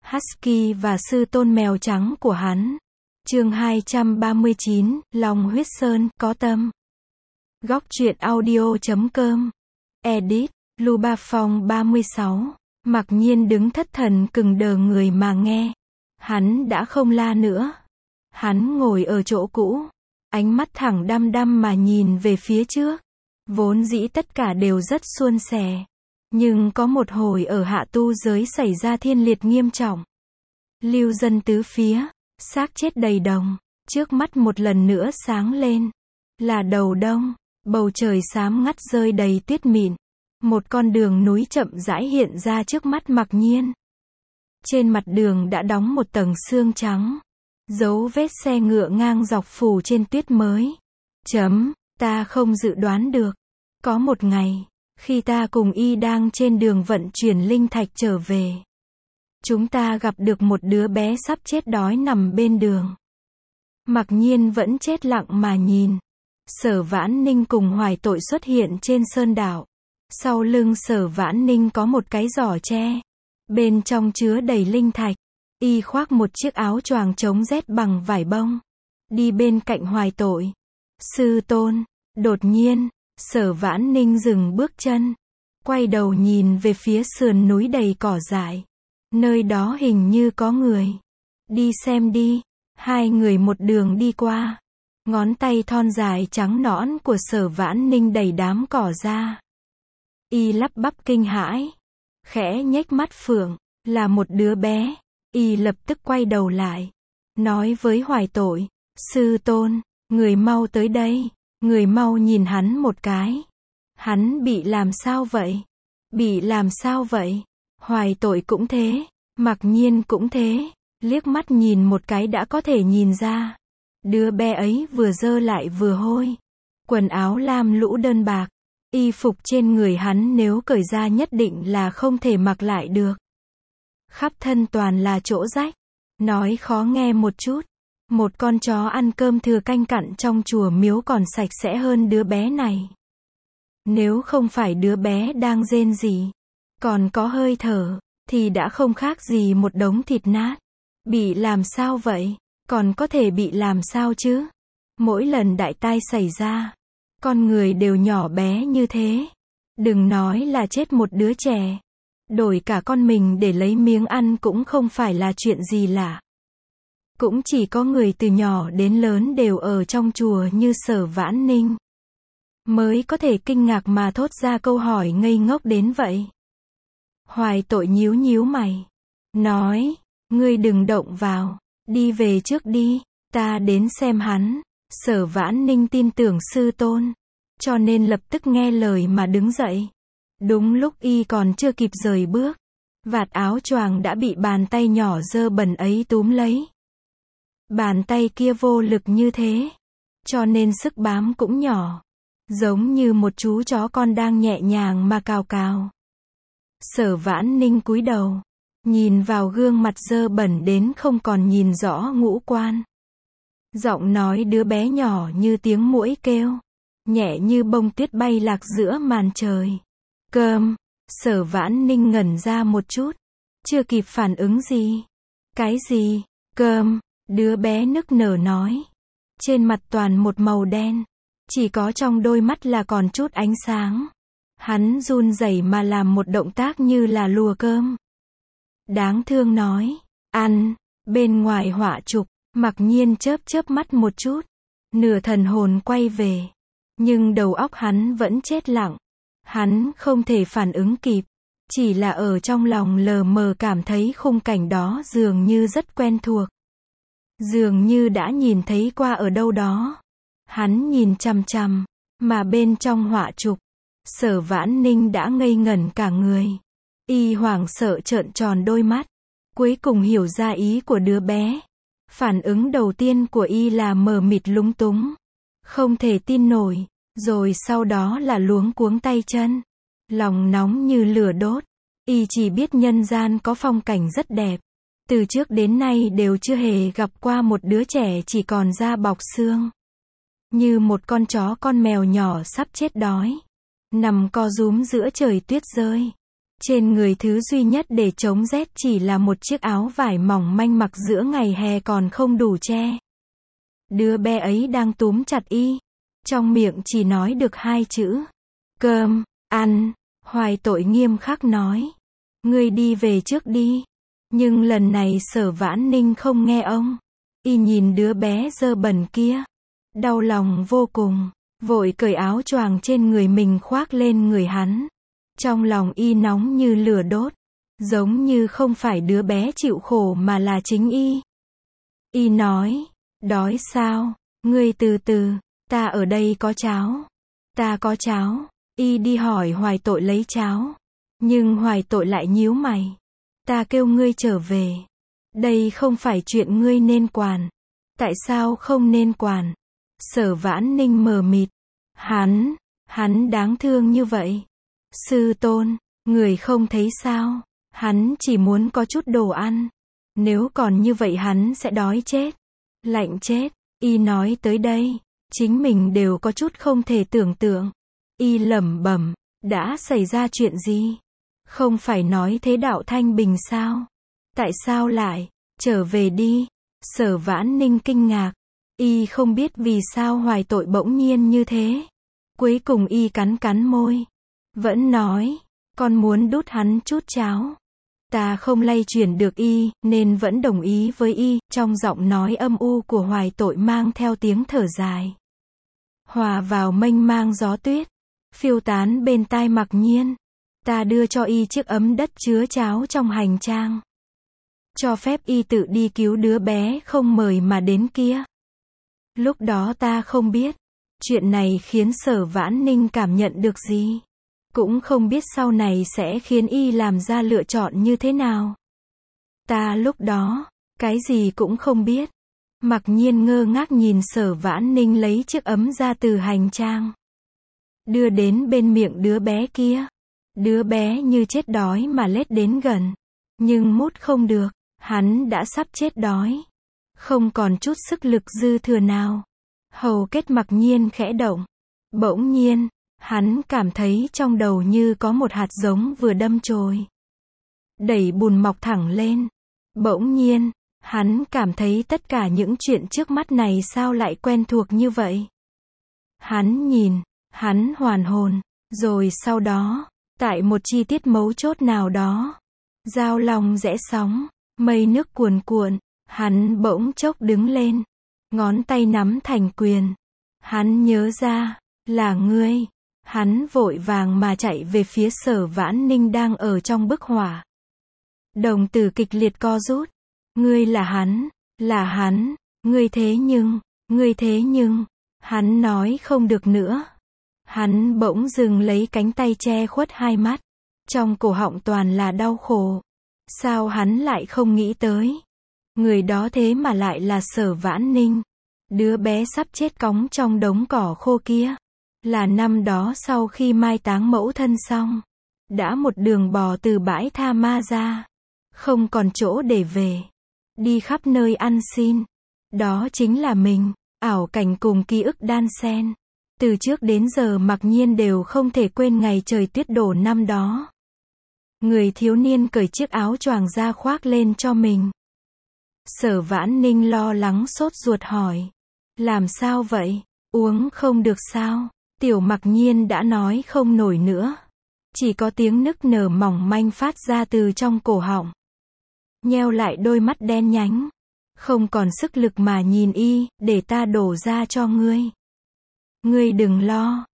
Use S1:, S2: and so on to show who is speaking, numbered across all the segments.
S1: Husky và sư tôn mèo trắng của hắn. Chương 239, Lòng huyết sơn, có tâm. Góc truyện audio.com. Edit, Luba Phong 36. Mặc nhiên đứng thất thần cứng đờ người mà nghe. Hắn đã không la nữa. Hắn ngồi ở chỗ cũ. Ánh mắt thẳng đăm đăm mà nhìn về phía trước. Vốn dĩ tất cả đều rất suôn sẻ. Nhưng có một hồi ở hạ tu giới xảy ra thiên liệt nghiêm trọng. Lưu dân tứ phía, xác chết đầy đồng, trước mắt một lần nữa sáng lên. Là đầu đông, bầu trời xám ngắt rơi đầy tuyết mịn. Một con đường núi chậm rãi hiện ra trước mắt Mặc Nhiên. Trên mặt đường đã đóng một tầng sương trắng. Dấu vết xe ngựa ngang dọc phủ trên tuyết mới. Ta không dự đoán được. Có một ngày, khi ta cùng y đang trên đường vận chuyển linh thạch trở về, chúng ta gặp được một đứa bé sắp chết đói nằm bên đường. Mặc nhiên vẫn chết lặng mà nhìn. Sở Vãn Ninh cùng Hoài Tội xuất hiện trên sơn đảo. Sau lưng Sở Vãn Ninh có một cái giỏ tre. Bên trong chứa đầy linh thạch. Y khoác một chiếc áo choàng chống rét bằng vải bông. Đi bên cạnh Hoài Tội. Sư tôn. Đột nhiên, Sở Vãn Ninh dừng bước chân. Quay đầu nhìn về phía sườn núi đầy cỏ dại. Nơi đó hình như có người. Đi xem đi. Hai người một đường đi qua. Ngón tay thon dài trắng nõn của Sở Vãn Ninh đẩy đám cỏ ra. Y lắp bắp kinh hãi. Khẽ nhếch mắt phượng. Là một đứa bé. Y lập tức quay đầu lại. Nói với Hoài Tội. Sư tôn, người mau tới đây. Người mau nhìn hắn một cái. Hắn bị làm sao vậy? Bị làm sao vậy? Hoài Tội cũng thế. Mặc nhiên cũng thế. Liếc mắt nhìn một cái đã có thể nhìn ra. Đứa bé ấy vừa dơ lại vừa hôi. Quần áo lam lũ đơn bạc. Y phục trên người hắn nếu cởi ra nhất định là không thể mặc lại được. Khắp thân toàn là chỗ rách. Nói khó nghe một chút. Một con chó ăn cơm thừa canh cặn trong chùa miếu còn sạch sẽ hơn đứa bé này. Nếu không phải đứa bé đang rên rỉ, còn có hơi thở, thì đã không khác gì một đống thịt nát. Bị làm sao vậy? Còn có thể bị làm sao chứ? Mỗi lần đại tai xảy ra, con người đều nhỏ bé như thế. Đừng nói là chết một đứa trẻ. Đổi cả con mình để lấy miếng ăn cũng không phải là chuyện gì lạ. Cũng chỉ có người từ nhỏ đến lớn đều ở trong chùa như Sở Vãn Ninh mới có thể kinh ngạc mà thốt ra câu hỏi ngây ngốc đến vậy. Hoài Tội nhíu nhíu mày. Nói, ngươi đừng động vào. Đi về trước đi. Ta đến xem hắn. Sở Vãn Ninh tin tưởng sư tôn. Cho nên lập tức nghe lời mà đứng dậy. Đúng lúc y còn chưa kịp rời bước. Vạt áo choàng đã bị bàn tay nhỏ dơ bẩn ấy túm lấy. Bàn tay kia vô lực như thế. Cho nên sức bám cũng nhỏ. Giống như một chú chó con đang nhẹ nhàng mà cào cào. Sở Vãn Ninh cúi đầu. Nhìn vào gương mặt dơ bẩn đến không còn nhìn rõ ngũ quan. Giọng nói đứa bé nhỏ như tiếng muỗi kêu. Nhẹ như bông tuyết bay lạc giữa màn trời. Cơm. Sở Vãn Ninh ngẩn ra một chút. Chưa kịp phản ứng gì. Cái gì? Cơm. Đứa bé nức nở nói. Trên mặt toàn một màu đen. Chỉ có trong đôi mắt là còn chút ánh sáng. Hắn run rẩy mà làm một động tác như là lùa cơm. Đáng thương nói. Ăn. Bên ngoài họa trục. Mặc nhiên chớp chớp mắt một chút. Nửa thần hồn quay về. Nhưng đầu óc hắn vẫn chết lặng. Hắn không thể phản ứng kịp. Chỉ là ở trong lòng lờ mờ cảm thấy khung cảnh đó dường như rất quen thuộc. Dường như đã nhìn thấy qua ở đâu đó. Hắn nhìn chằm chằm. Mà bên trong họa trục. Sở Vãn Ninh đã ngây ngẩn cả người. Y hoảng sợ trợn tròn đôi mắt. Cuối cùng hiểu ra ý của đứa bé. Phản ứng đầu tiên của y là mờ mịt lúng túng. Không thể tin nổi. Rồi sau đó là luống cuống tay chân. Lòng nóng như lửa đốt. Y chỉ biết nhân gian có phong cảnh rất đẹp. Từ trước đến nay đều chưa hề gặp qua một đứa trẻ chỉ còn da bọc xương. Như một con chó con mèo nhỏ sắp chết đói. Nằm co rúm giữa trời tuyết rơi. Trên người thứ duy nhất để chống rét chỉ là một chiếc áo vải mỏng manh mặc giữa ngày hè còn không đủ che. Đứa bé ấy đang túm chặt y, trong miệng chỉ nói được 2 chữ. Cơm, ăn. Hoài Tội nghiêm khắc nói. Ngươi đi về trước đi. Nhưng lần này Sở Vãn Ninh không nghe ông. Y nhìn đứa bé dơ bẩn kia. Đau lòng vô cùng. Vội cởi áo choàng trên người mình khoác lên người hắn. Trong lòng y nóng như lửa đốt. Giống như không phải đứa bé chịu khổ mà là chính y. Y nói. Đói sao? Ngươi từ từ. Ta ở đây có cháo. Ta có cháo. Y đi hỏi Hoài Tội lấy cháo. Nhưng Hoài Tội lại nhíu mày. Ta kêu ngươi trở về. Đây không phải chuyện ngươi nên quản. Tại sao không nên quản? Sở Vãn Ninh mờ mịt. Hắn đáng thương như vậy. Sư tôn, người không thấy sao? Hắn chỉ muốn có chút đồ ăn. Nếu còn như vậy hắn sẽ đói chết. Lạnh chết. Y nói tới đây, chính mình đều có chút không thể tưởng tượng. Y lẩm bẩm, đã xảy ra chuyện gì? Không phải nói thế đạo thanh bình sao? Tại sao lại? Trở về đi. Sở Vãn Ninh kinh ngạc. Y không biết vì sao Hoài Tội bỗng nhiên như thế. Cuối cùng y cắn môi. Vẫn nói, con muốn đút hắn chút cháo. Ta không lay chuyển được y, nên vẫn đồng ý với y, trong giọng nói âm u của Hoài Tội mang theo tiếng thở dài. Hòa vào mênh mang gió tuyết, phiêu tán bên tai Mặc Nhiên. Ta đưa cho y chiếc ấm đất chứa cháo trong hành trang. Cho phép y tự đi cứu đứa bé không mời mà đến kia. Lúc đó ta không biết, chuyện này khiến Sở Vãn Ninh cảm nhận được gì. Cũng không biết sau này sẽ khiến y làm ra lựa chọn như thế nào. Ta lúc đó, cái gì cũng không biết. Mặc Nhiên ngơ ngác nhìn Sở Vãn Ninh lấy chiếc ấm ra từ hành trang. Đưa đến bên miệng đứa bé kia. Đứa bé như chết đói mà lết đến gần. Nhưng mút không được, hắn đã sắp chết đói. Không còn chút sức lực dư thừa nào. Hầu kết Mặc Nhiên khẽ động. Bỗng nhiên, hắn cảm thấy trong đầu như có một hạt giống vừa đâm chồi. Đẩy bùn mọc thẳng lên. Bỗng nhiên, hắn cảm thấy tất cả những chuyện trước mắt này sao lại quen thuộc như vậy. Hắn nhìn, hắn hoàn hồn, rồi sau đó, tại một chi tiết mấu chốt nào đó, giao long rẽ sóng, mây nước cuồn cuộn, hắn bỗng chốc đứng lên, ngón tay nắm thành quyền. Hắn nhớ ra, là ngươi. Hắn vội vàng mà chạy về phía Sở Vãn Ninh đang ở trong bức hỏa. Đồng tử kịch liệt co rút. Ngươi là hắn, ngươi thế nhưng, hắn nói không được nữa. Hắn bỗng dừng lấy cánh tay che khuất hai mắt. Trong cổ họng toàn là đau khổ. Sao hắn lại không nghĩ tới? Người đó thế mà lại là Sở Vãn Ninh. Đứa bé sắp chết cóng trong đống cỏ khô kia. Là năm đó sau khi mai táng mẫu thân xong. Đã một đường bò từ bãi Tha Ma ra. Không còn chỗ để về. Đi khắp nơi ăn xin. Đó chính là mình. Ảo cảnh cùng ký ức đan xen. Từ trước đến giờ Mặc Nhiên đều không thể quên ngày trời tuyết đổ năm đó. Người thiếu niên cởi chiếc áo choàng ra khoác lên cho mình. Sở Vãn Ninh lo lắng sốt ruột hỏi. Làm sao vậy? Uống không được sao? Tiểu Mặc Nhiên đã nói không nổi nữa. Chỉ có tiếng nức nở mỏng manh phát ra từ trong cổ họng. Nheo lại đôi mắt đen nhánh. Không còn sức lực mà nhìn y, để ta đổ ra cho ngươi. Ngươi đừng lo.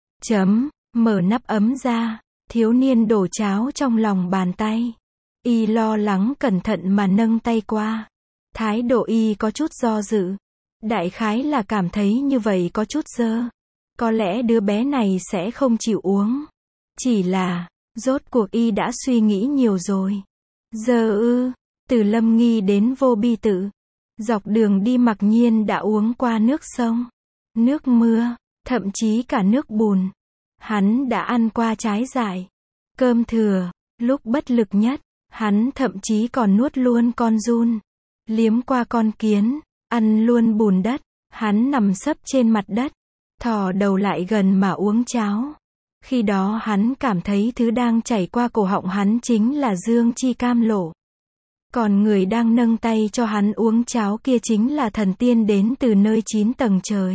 S1: Mở nắp ấm ra. Thiếu niên đổ cháo trong lòng bàn tay. Y lo lắng cẩn thận mà nâng tay qua. Thái độ y có chút do dự. Đại khái là cảm thấy như vậy có chút dơ. Có lẽ đứa bé này sẽ không chịu uống. Chỉ là, rốt cuộc y đã suy nghĩ nhiều rồi. Giờ từ Lâm Nghi đến Vô Bi Tự. Dọc đường đi Mặc Nhiên đã uống qua nước sông, nước mưa, thậm chí cả nước bùn. Hắn đã ăn qua trái dại, cơm thừa. Lúc bất lực nhất, hắn thậm chí còn nuốt luôn con giun. Liếm qua con kiến, ăn luôn bùn đất. Hắn nằm sấp trên mặt đất, thò đầu lại gần mà uống cháo. Khi đó hắn cảm thấy thứ đang chảy qua cổ họng hắn chính là dương chi cam lộ. Còn người đang nâng tay cho hắn uống cháo kia chính là thần tiên đến từ nơi 9 tầng trời.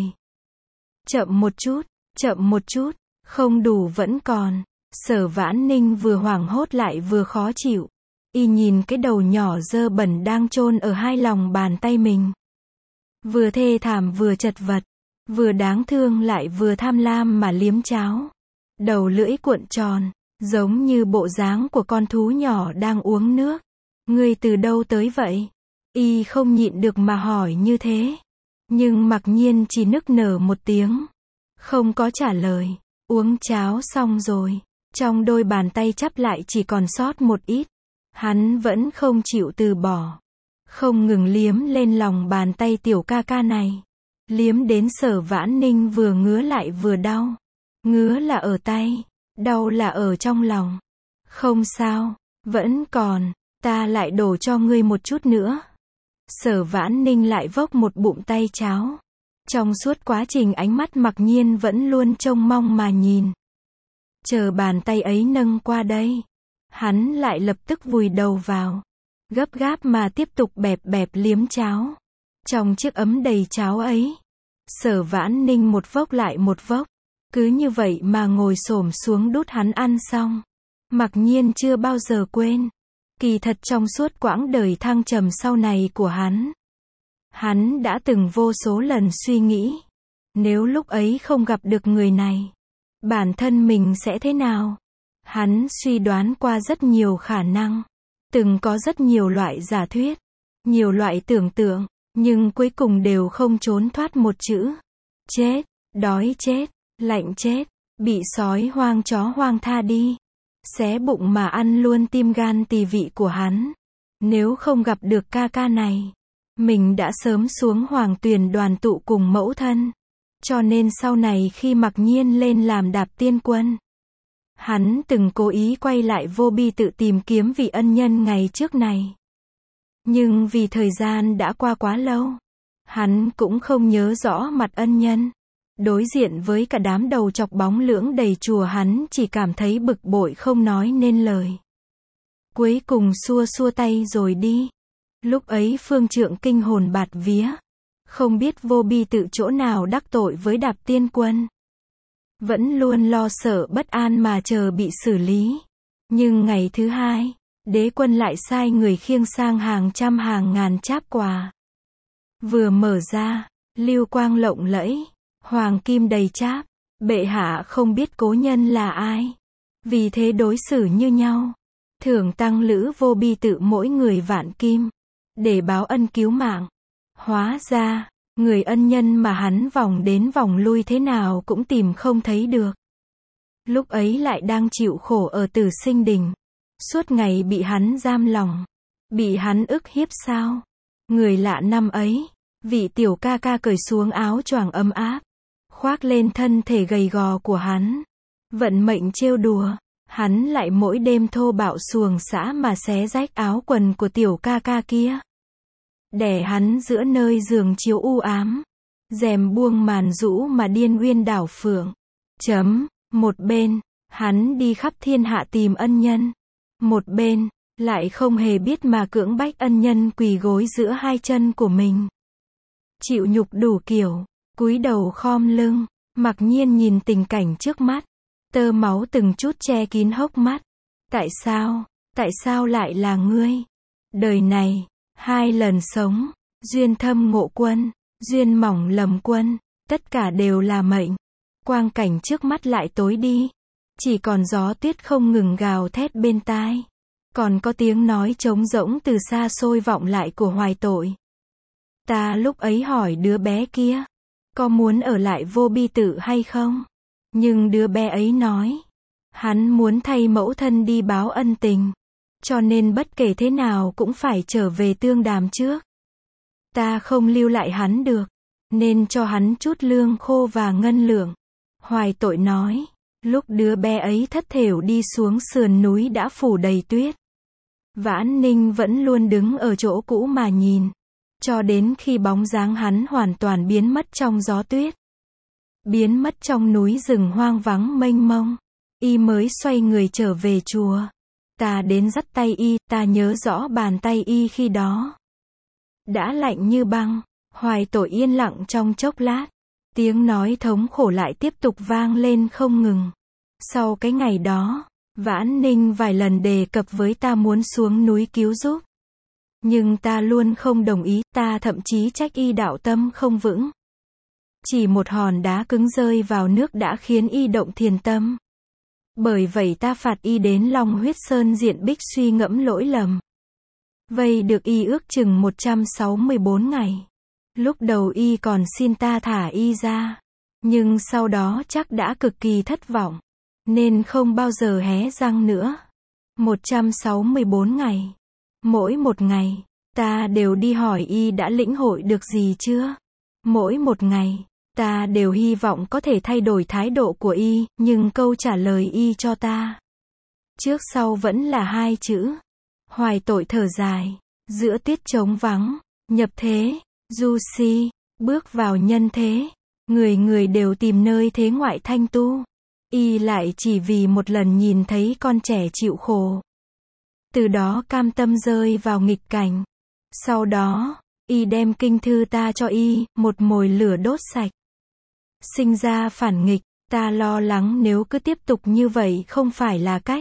S1: Chậm một chút, không đủ vẫn còn. Sở Vãn Ninh vừa hoảng hốt lại vừa khó chịu. Y nhìn cái đầu nhỏ dơ bẩn đang chôn ở hai lòng bàn tay mình. Vừa thê thảm vừa chật vật, vừa đáng thương lại vừa tham lam mà liếm cháo. Đầu lưỡi cuộn tròn, giống như bộ dáng của con thú nhỏ đang uống nước. Ngươi từ đâu tới vậy? Y không nhịn được mà hỏi như thế. Nhưng mặc nhiên chỉ nức nở một tiếng. Không có trả lời. Uống cháo xong rồi. Trong đôi bàn tay chắp lại chỉ còn sót một ít. Hắn vẫn không chịu từ bỏ. Không ngừng liếm lên lòng bàn tay tiểu ca ca này. Liếm đến Sở Vãn Ninh vừa ngứa lại vừa đau. Ngứa là ở tay, đau là ở trong lòng. Không sao, vẫn còn, ta lại đổ cho ngươi một chút nữa. Sở Vãn Ninh lại vốc một bụng tay cháo. Trong suốt quá trình ánh mắt mặc nhiên vẫn luôn trông mong mà nhìn. Chờ bàn tay ấy nâng qua đây. Hắn lại lập tức vùi đầu vào. Gấp gáp mà tiếp tục bẹp bẹp liếm cháo. Trong chiếc ấm đầy cháo ấy. Sở Vãn Ninh một vốc lại một vốc. Cứ như vậy mà ngồi xổm xuống đút hắn ăn xong. Mặc nhiên chưa bao giờ quên. Kỳ thật trong suốt quãng đời thăng trầm sau này của hắn đã từng vô số lần suy nghĩ. Nếu lúc ấy không gặp được người này, bản thân mình sẽ thế nào? Hắn suy đoán qua rất nhiều khả năng. Từng có rất nhiều loại giả thuyết, nhiều loại tưởng tượng, nhưng cuối cùng đều không trốn thoát một chữ. Chết, đói chết, lạnh chết, bị sói hoang chó hoang tha đi. Xé bụng mà ăn luôn tim gan tỳ vị của hắn. Nếu không gặp được ca ca này, mình đã sớm xuống Hoàng Tuyền đoàn tụ cùng mẫu thân. Cho nên sau này khi mặc nhiên lên làm Đạp Tiên Quân, hắn từng cố ý quay lại Vô Bi tự tìm kiếm vị ân nhân ngày trước này. Nhưng vì thời gian đã qua quá lâu, hắn cũng không nhớ rõ mặt ân nhân. Đối diện với cả đám đầu chọc bóng lưỡng đầy chùa hắn chỉ cảm thấy bực bội không nói nên lời. Cuối cùng xua xua tay rồi đi. Lúc ấy phương trượng kinh hồn bạt vía. Không biết Vô Bi tự chỗ nào đắc tội với Đạp Tiên Quân. Vẫn luôn lo sợ bất an mà chờ bị xử lý. Nhưng ngày thứ hai, đế quân lại sai người khiêng sang hàng trăm hàng ngàn cháp quà. Vừa mở ra, lưu quang lộng lẫy, hoàng kim đầy cháp. Bệ hạ không biết cố nhân là ai, vì thế đối xử như nhau. Thưởng tăng lữ Vô Bi tự mỗi người vạn kim, để báo ân cứu mạng. Hóa ra, người ân nhân mà hắn vòng đến vòng lui thế nào cũng tìm không thấy được. Lúc ấy lại đang chịu khổ ở Tử Sinh Đình. Suốt ngày bị hắn giam lòng, bị hắn ức hiếp sao. Người lạ năm ấy, vị tiểu ca ca cởi xuống áo choàng ấm áp, khoác lên thân thể gầy gò của hắn. Vận mệnh trêu đùa, hắn lại mỗi đêm thô bạo xuồng xã mà xé rách áo quần của tiểu ca ca kia. Đè hắn giữa nơi giường chiếu u ám, rèm buông màn rũ mà điên uyên đảo phượng. Một bên, hắn đi khắp thiên hạ tìm ân nhân. Một bên, lại không hề biết mà cưỡng bách ân nhân quỳ gối giữa hai chân của mình. Chịu nhục đủ kiểu, cúi đầu khom lưng, mặc nhiên nhìn tình cảnh trước mắt. Tơ máu từng chút che kín hốc mắt. Tại sao lại là ngươi? Đời này, 2 lần sống, duyên thâm ngộ quân, duyên mỏng lầm quân, tất cả đều là mệnh. Quang cảnh trước mắt lại tối đi. Chỉ còn gió tuyết không ngừng gào thét bên tai. Còn có tiếng nói trống rỗng từ xa xôi vọng lại của Hoài Tội. Ta lúc ấy hỏi đứa bé kia, có muốn ở lại Vô Bi tự hay không? Nhưng đứa bé ấy nói, hắn muốn thay mẫu thân đi báo ân tình. Cho nên bất kể thế nào cũng phải trở về Tương Đàm trước. Ta không lưu lại hắn được, nên cho hắn chút lương khô và ngân lượng. Hoài Tội nói, lúc đứa bé ấy thất thểu đi xuống sườn núi đã phủ đầy tuyết. Vãn Ninh vẫn luôn đứng ở chỗ cũ mà nhìn, cho đến khi bóng dáng hắn hoàn toàn biến mất trong gió tuyết. Biến mất trong núi rừng hoang vắng mênh mông. Y mới xoay người trở về chùa. Ta đến dắt tay Y, ta nhớ rõ bàn tay Y khi đó đã lạnh như băng. Hoài Tội yên lặng trong chốc lát. Tiếng nói thống khổ lại tiếp tục vang lên không ngừng. Sau cái ngày đó, Vãn Ninh vài lần đề cập với ta muốn xuống núi cứu giúp. Nhưng ta luôn không đồng ý, ta thậm chí trách Y đạo tâm không vững. Chỉ một hòn đá cứng rơi vào nước đã khiến Y động thiền tâm. Bởi vậy ta phạt Y đến Long Huyết Sơn diện bích suy ngẫm lỗi lầm. Vậy được Y ước chừng 164 ngày. Lúc đầu Y còn xin ta thả Y ra. Nhưng sau đó chắc đã cực kỳ thất vọng. Nên không bao giờ hé răng nữa. 164 ngày. Mỗi một ngày, ta đều đi hỏi Y đã lĩnh hội được gì chưa. Mỗi một ngày, ta đều hy vọng có thể thay đổi thái độ của Y, nhưng câu trả lời Y cho ta trước sau vẫn là hai chữ. Hoài Tội thở dài. Giữa tiết trống vắng, nhập thế, du si, bước vào nhân thế. Người người đều tìm nơi thế ngoại thanh tu. Y lại chỉ vì một lần nhìn thấy con trẻ chịu khổ. Từ đó cam tâm rơi vào nghịch cảnh. Sau đó, Y đem kinh thư ta cho Y, một mồi lửa đốt sạch. Sinh ra phản nghịch, ta lo lắng nếu cứ tiếp tục như vậy không phải là cách.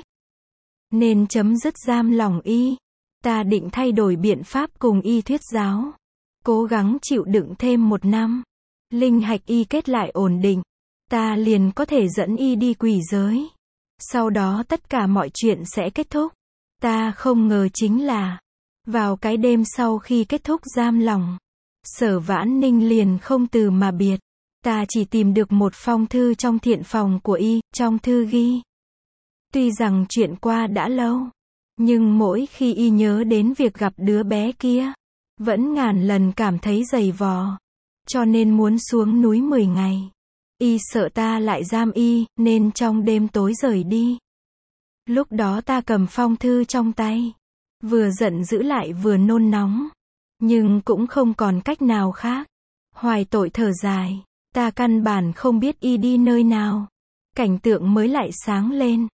S1: Nên chấm dứt giam lỏng Y. Ta định thay đổi biện pháp cùng Y thuyết giáo. Cố gắng chịu đựng thêm 1 năm. Linh hạch Y kết lại ổn định. Ta liền có thể dẫn Y đi quỷ giới. Sau đó tất cả mọi chuyện sẽ kết thúc. Ta không ngờ chính là, vào cái đêm sau khi kết thúc giam lỏng, Sở Vãn Ninh liền không từ mà biệt. Ta chỉ tìm được một phong thư trong thiện phòng của Y, trong thư ghi. Tuy rằng chuyện qua đã lâu, nhưng mỗi khi Y nhớ đến việc gặp đứa bé kia, vẫn ngàn lần cảm thấy dày vò. Cho nên muốn xuống núi 10 ngày. Y sợ ta lại giam Y, nên trong đêm tối rời đi. Lúc đó ta cầm phong thư trong tay. Vừa giận dữ lại vừa nôn nóng. Nhưng cũng không còn cách nào khác. Hoài Tội thở dài. Ta căn bản không biết Y đi nơi nào. Cảnh tượng mới lại sáng lên.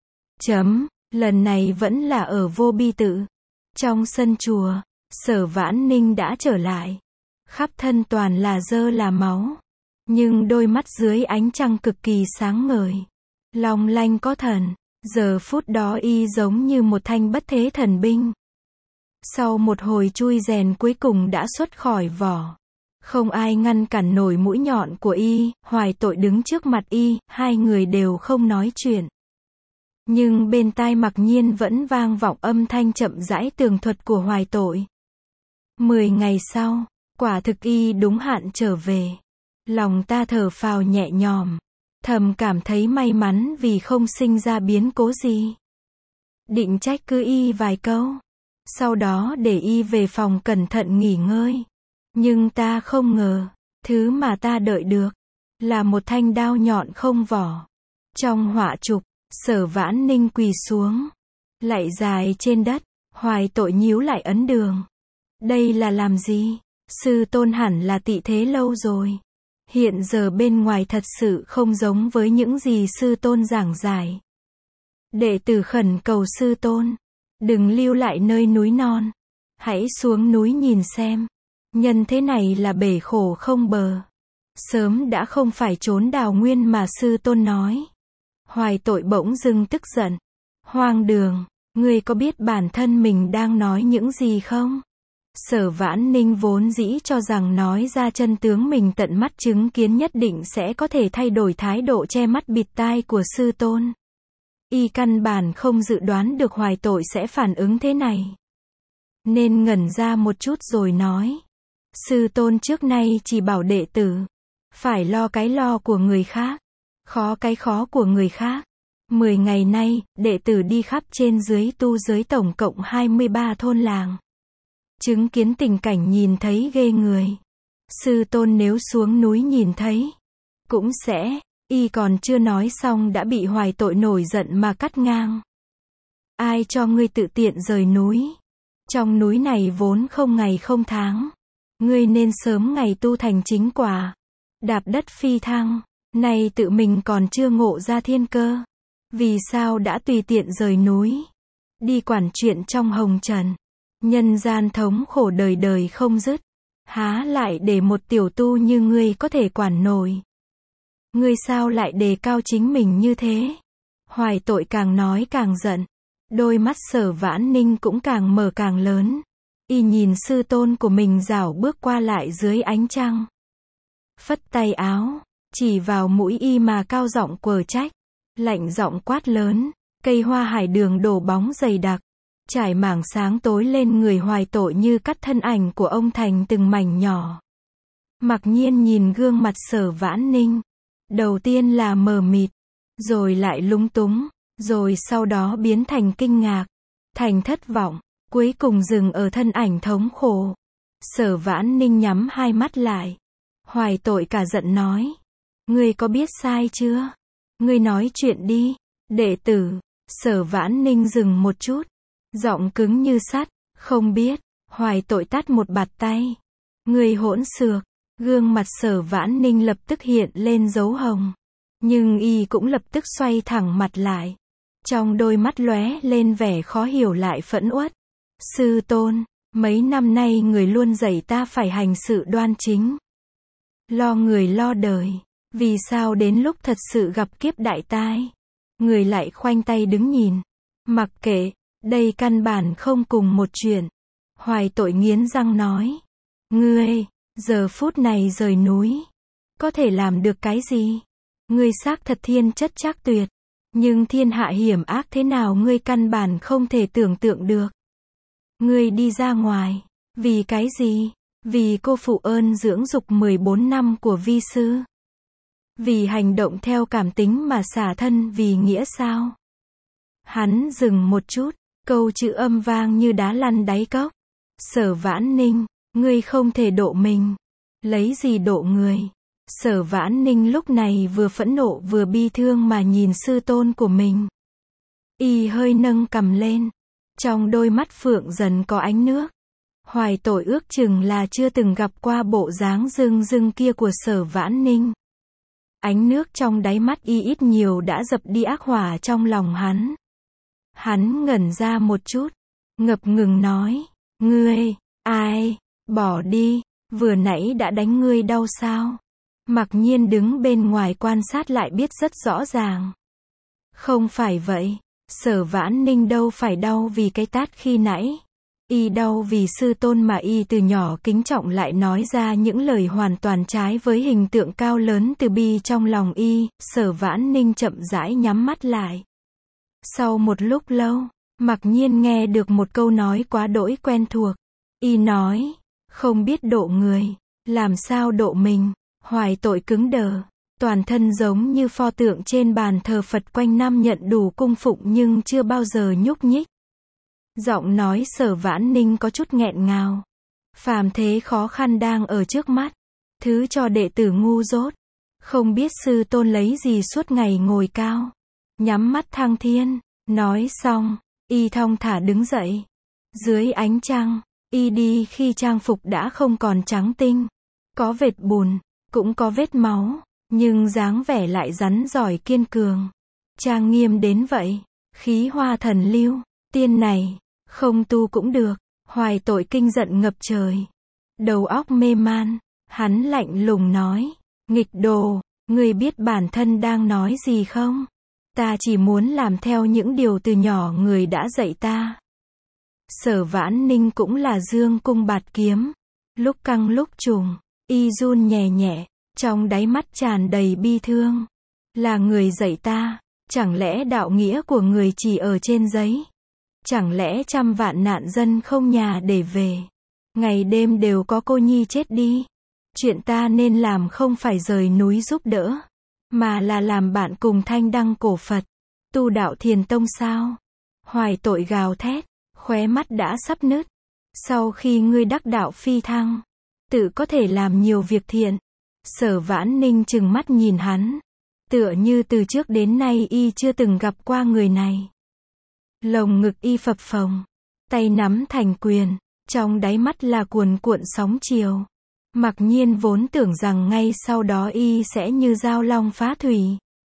S1: Lần này vẫn là ở Vô Bi Tự. Trong sân chùa, Sở Vãn Ninh đã trở lại. Khắp thân toàn là dơ là máu. Nhưng đôi mắt dưới ánh trăng cực kỳ sáng ngời. Long lanh có thần. Giờ phút đó Y giống như một thanh bất thế thần binh. Sau một hồi chui rèn cuối cùng đã xuất khỏi vỏ. Không ai ngăn cản nổi mũi nhọn của Y. Hoài Tội đứng trước mặt Y, hai người đều không nói chuyện. Nhưng bên tai mặc nhiên vẫn vang vọng âm thanh chậm rãi tường thuật của Hoài Tội. 10 ngày sau, quả thực Y đúng hạn trở về. Lòng ta thở phào nhẹ nhõm, thầm cảm thấy may mắn vì không sinh ra biến cố gì. Định trách cứ Y vài câu, sau đó để Y về phòng cẩn thận nghỉ ngơi. Nhưng ta không ngờ, thứ mà ta đợi được là một thanh đao nhọn không vỏ. Trong họa chụp, Sở Vãn Ninh quỳ xuống, lạy dài trên đất. Hoài Tội nhíu lại ấn đường. Đây là làm gì? Sư tôn hẳn là tị thế lâu rồi. Hiện giờ bên ngoài thật sự không giống với những gì sư tôn giảng giải. Đệ tử khẩn cầu sư tôn, đừng lưu lại nơi núi non. Hãy xuống núi nhìn xem. Nhân thế này là bể khổ không bờ. Sớm đã không phải chốn đào nguyên mà sư tôn nói. Hoài Tội bỗng dưng tức giận. Hoang đường, ngươi có biết bản thân mình đang nói những gì không? Sở Vãn Ninh vốn dĩ cho rằng nói ra chân tướng mình tận mắt chứng kiến nhất định sẽ có thể thay đổi thái độ che mắt bịt tai của sư tôn. Y căn bản không dự đoán được Hoài Tội sẽ phản ứng thế này. Nên ngẩn ra một chút rồi nói. Sư tôn trước nay chỉ bảo đệ tử phải lo cái lo của người khác, khó cái khó của người khác. 10 ngày nay, đệ tử đi khắp trên dưới tu giới tổng cộng 23 thôn làng. Chứng kiến tình cảnh nhìn thấy ghê người. Sư tôn nếu xuống núi nhìn thấy, cũng sẽ. Y còn chưa nói xong đã bị Hoài Tội nổi giận mà cắt ngang. Ai cho ngươi tự tiện rời núi? Trong núi này vốn không ngày không tháng. Ngươi nên sớm ngày tu thành chính quả. Đạp đất phi thăng. Nay tự mình còn chưa ngộ ra thiên cơ. Vì sao đã tùy tiện rời núi, đi quản chuyện trong hồng trần, nhân gian thống khổ đời đời không dứt, há lại để một tiểu tu như ngươi có thể quản nổi. Ngươi sao lại đề cao chính mình như thế? Hoài Tội càng nói càng giận, đôi mắt Sở Vãn Ninh cũng càng mở càng lớn. Y nhìn sư tôn của mình rảo bước qua lại dưới ánh trăng, phất tay áo, chỉ vào mũi y mà cao giọng quở trách, lạnh giọng quát lớn, cây hoa hải đường đổ bóng dày đặc, trải mảng sáng tối lên người Hoài Tội như cắt thân ảnh của ông thành từng mảnh nhỏ. Mặc Nhiên nhìn gương mặt Sở Vãn Ninh, đầu tiên là mờ mịt, rồi lại lúng túng, rồi sau đó biến thành kinh ngạc, thành thất vọng, cuối cùng dừng ở thân ảnh thống khổ. Sở Vãn Ninh nhắm hai mắt lại. Hoài Tội cả giận nói, ngươi có biết sai chưa? Ngươi nói chuyện đi. Đệ tử. Sở Vãn Ninh dừng một chút, giọng cứng như sắt, không biết. Hoài Tội tát một bạt tay. Ngươi hỗn xược. Gương mặt Sở Vãn Ninh lập tức hiện lên dấu hồng, nhưng y cũng lập tức xoay thẳng mặt lại, trong đôi mắt lóe lên vẻ khó hiểu lại phẫn uất. Sư tôn, mấy năm nay người luôn dạy ta phải hành sự đoan chính, lo người lo đời, vì sao đến lúc thật sự gặp kiếp đại tai, người lại khoanh tay đứng nhìn, mặc kệ, đây căn bản không cùng một chuyện. Hoài Tội nghiến răng nói, ngươi, giờ phút này rời núi, có thể làm được cái gì? Ngươi xác thật thiên chất trác tuyệt, nhưng thiên hạ hiểm ác thế nào ngươi căn bản không thể tưởng tượng được. Ngươi đi ra ngoài, vì cái gì? Vì cô phụ ơn dưỡng dục 14 năm của vi sư? Vì hành động theo cảm tính mà xả thân vì nghĩa sao? Hắn dừng một chút, câu chữ âm vang như đá lăn đáy cốc. Sở Vãn Ninh, ngươi không thể độ mình, lấy gì độ người? Sở Vãn Ninh lúc này vừa phẫn nộ vừa bi thương mà nhìn sư tôn của mình. Y hơi nâng cằm lên, trong đôi mắt phượng dần có ánh nước. Hoài Tội ước chừng là chưa từng gặp qua bộ dáng rưng rưng kia của Sở Vãn Ninh. Ánh nước trong đáy mắt y ít nhiều đã dập đi ác hỏa trong lòng hắn. Hắn ngẩn ra một chút, ngập ngừng nói, ngươi, ai, bỏ đi, vừa nãy đã đánh ngươi đau sao? Mặc Nhiên đứng bên ngoài quan sát lại biết rất rõ ràng. Không phải vậy, Sở Vãn Ninh đâu phải đau vì cái tát khi nãy. Y đau vì sư tôn mà y từ nhỏ kính trọng lại nói ra những lời hoàn toàn trái với hình tượng cao lớn từ bi trong lòng y. Sở Vãn Ninh chậm rãi nhắm mắt lại. Sau một lúc lâu, Mặc Nhiên nghe được một câu nói quá đỗi quen thuộc. Y nói, không biết độ người, làm sao độ mình? Hoài Tội cứng đờ, toàn thân giống như pho tượng trên bàn thờ Phật quanh năm nhận đủ cung phụng nhưng chưa bao giờ nhúc nhích. Giọng nói Sở Vãn Ninh có chút nghẹn ngào. Phàm thế khó khăn đang ở trước mắt, thứ cho đệ tử ngu dốt, không biết sư tôn lấy gì suốt ngày ngồi cao, nhắm mắt thăng thiên. Nói xong, y thong thả đứng dậy. Dưới ánh trăng, y đi khi trang phục đã không còn trắng tinh, có vệt bùn, cũng có vết máu, nhưng dáng vẻ lại rắn giỏi kiên cường, trang nghiêm đến vậy, khí hoa thần lưu. Tiên này, không tu cũng được. Hoài Tội kinh giận ngập trời, đầu óc mê man, hắn lạnh lùng nói, nghịch đồ, ngươi biết bản thân đang nói gì không? Ta chỉ muốn làm theo những điều từ nhỏ người đã dạy ta. Sở Vãn Ninh cũng là dương cung bạt kiếm, lúc căng lúc trùng, y run nhẹ nhẹ, trong đáy mắt tràn đầy bi thương. Là người dạy ta, chẳng lẽ đạo nghĩa của người chỉ ở trên giấy? Chẳng lẽ trăm vạn nạn dân không nhà để về, ngày đêm đều có cô nhi chết đi? Chuyện ta nên làm không phải rời núi giúp đỡ, mà là làm bạn cùng thanh đăng cổ Phật, tu đạo thiền tông sao? Hoài Tội gào thét, khóe mắt đã sắp nứt. Sau khi ngươi đắc đạo phi thăng, tự có thể làm nhiều việc thiện. Sở Vãn Ninh trừng mắt nhìn hắn, tựa như từ trước đến nay y chưa từng gặp qua người này. Lồng ngực y phập phồng, tay nắm thành quyền, trong đáy mắt là cuồn cuộn sóng chiều. Mặc Nhiên vốn tưởng rằng ngay sau đó y sẽ như dao long phá thủy,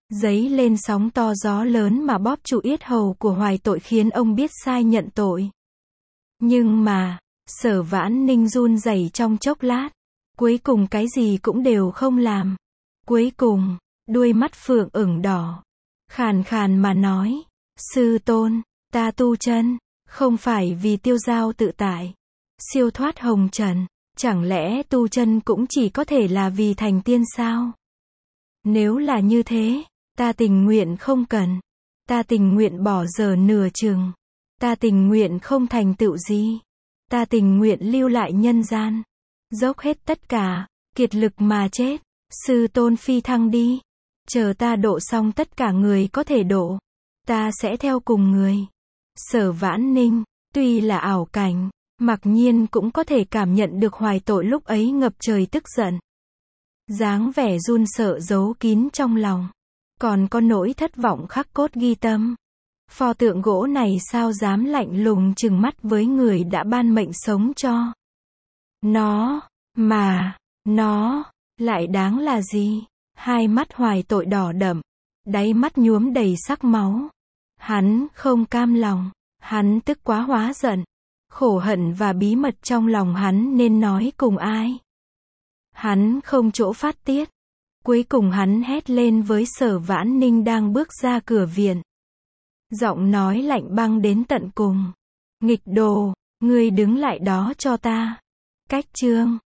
S1: Dấy lên sóng to gió lớn mà bóp trụ yết hầu của Hoài Tội khiến ông biết sai nhận tội. Nhưng mà, Sở Vãn Ninh run rẩy trong chốc lát. Cuối cùng cái gì cũng đều không làm. Cuối cùng, đuôi mắt phượng ửng đỏ. Khàn khàn mà nói. Sư tôn, ta tu chân, không phải vì tiêu dao tự tại. Siêu thoát hồng trần. Chẳng lẽ tu chân cũng chỉ có thể là vì thành tiên sao? Nếu là như thế, ta tình nguyện không cần. Ta tình nguyện bỏ giờ nửa chừng. Ta tình nguyện không thành tựu gì. Ta tình nguyện lưu lại nhân gian. Dốc hết tất cả, kiệt lực mà chết. Sư tôn phi thăng đi. Chờ ta độ xong tất cả người có thể độ. Ta sẽ theo cùng người. Sở Vãn Ninh, tuy là ảo cảnh, mặc nhiên cũng có thể cảm nhận được Hoài Tội lúc ấy ngập trời tức giận. Dáng vẻ run sợ giấu kín trong lòng. Còn có nỗi thất vọng khắc cốt ghi tâm. Pho tượng gỗ này sao dám lạnh lùng trừng mắt với người đã ban mệnh sống cho. Nó lại đáng là gì? Hai mắt Hoài Tội đỏ đậm, đáy mắt nhuốm đầy sắc máu. Hắn không cam lòng, hắn tức quá hóa giận. Khổ hận và bí mật trong lòng hắn nên nói cùng ai? Hắn không chỗ phát tiết. Cuối cùng hắn hét lên với Sở Vãn Ninh đang bước ra cửa viện. Giọng nói lạnh băng đến tận cùng. Nghịch đồ, ngươi đứng lại đó cho ta. Cách chương